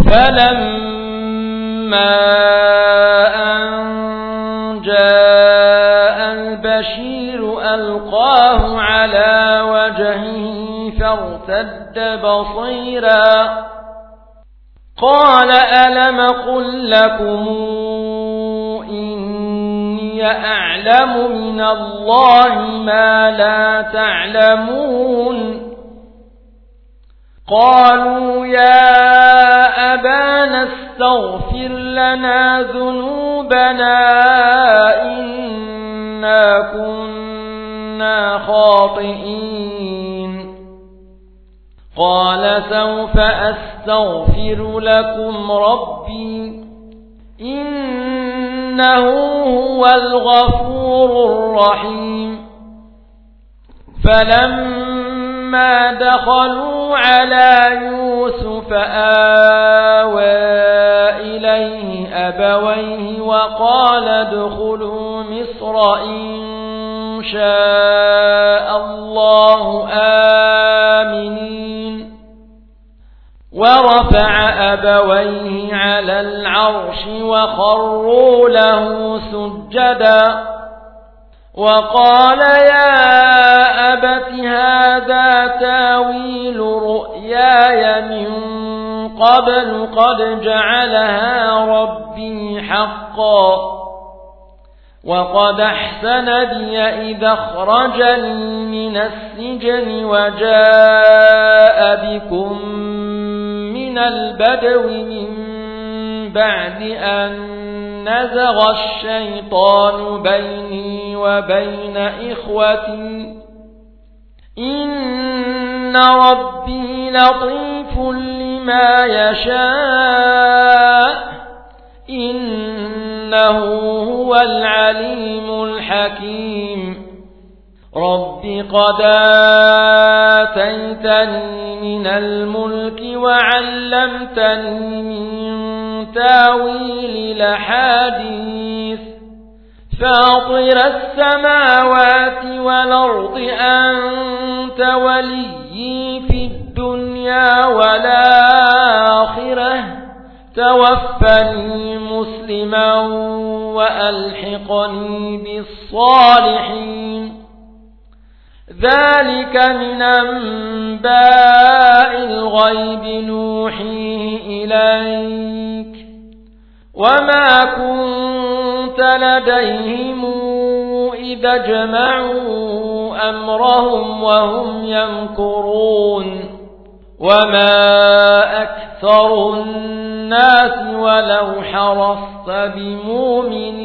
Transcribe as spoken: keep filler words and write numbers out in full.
فلما أن جاء البشير ألقاه على وجهه فارتد بصيرا قال ألم قل لكم إني أعلم من الله ما لا تعلمون قالوا يا أبانا استغفر لنا ذنوبنا إنا كنا خاطئين قال سوف أستغفر لكم ربي إنه هو الغفور الرحيم فلما دخلوا على يوسف آوى إليه أبويه وقال ادخلوا مصر إن شاء الله آمنين ورفع أبويه على العرش وخروا له سجدا وقال يا أبت هذا تاويل رؤياي من قبل قد جعلها ربي حقا وقد أحسن بي إذا أخرجني من السجن وجاء بكم من البدو من بعد أن نزغ الشيطان بيني وبين إخوتي إن ربي لطيف لما يشاء إنه هو العليم الحكيم رب قد آتيتني من الملك وعلمتني من تاويل الأحاديث فاطر السماوات والأرض أنت وليي في الدنيا والآخرة توفني مسلما وألحقني بالصالحين ذلك من أنباء الغيب نوحيه إليك وما كنت لديهم إذا جمعوا أمرهم وهم يمكرون وما أكثر الناس ولو حرصت بمؤمنين